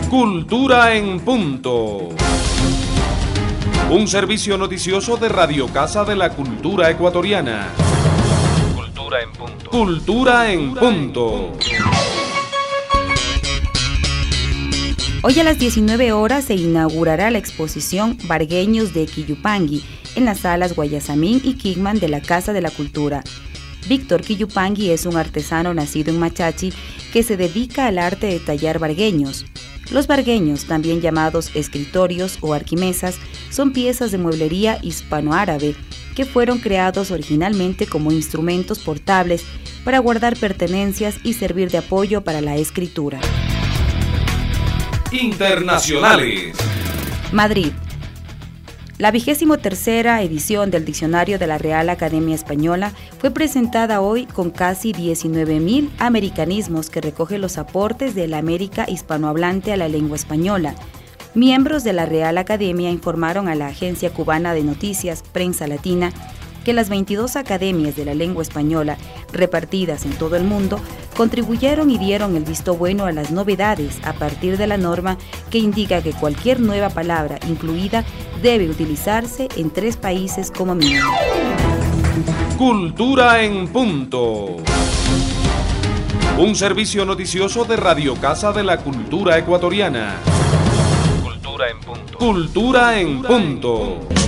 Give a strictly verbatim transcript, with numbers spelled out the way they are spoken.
Cultura en punto. Un servicio noticioso de Radio Casa de la Cultura Ecuatoriana. Cultura en punto. Cultura en punto. Hoy a las diecinueve horas se inaugurará la exposición Vargueños de Quillupangui en las salas Guayasamín y Kingman de la Casa de la Cultura. Víctor Quillupangui es un artesano nacido en Machachi que se dedica al arte de tallar vargueños. Los vargueños, también llamados escritorios o arquimesas, son piezas de mueblería hispanoárabe que fueron creados originalmente como instrumentos portables para guardar pertenencias y servir de apoyo para la escritura. Internacionales. Madrid. La vigésimo tercera edición del Diccionario de la Real Academia Española fue presentada hoy con casi diecinueve mil americanismos que recoge los aportes de la América hispanohablante a la lengua española. Miembros de la Real Academia informaron a la agencia cubana de noticias Prensa Latina que las veintidós academias de la lengua española, repartidas en todo el mundo, contribuyeron y dieron el visto bueno a las novedades a partir de la norma que indica que cualquier nueva palabra incluida debe utilizarse en tres países como mínimo. Cultura en punto. Un servicio noticioso de Radio Casa de la Cultura Ecuatoriana. Cultura en punto. Cultura en punto.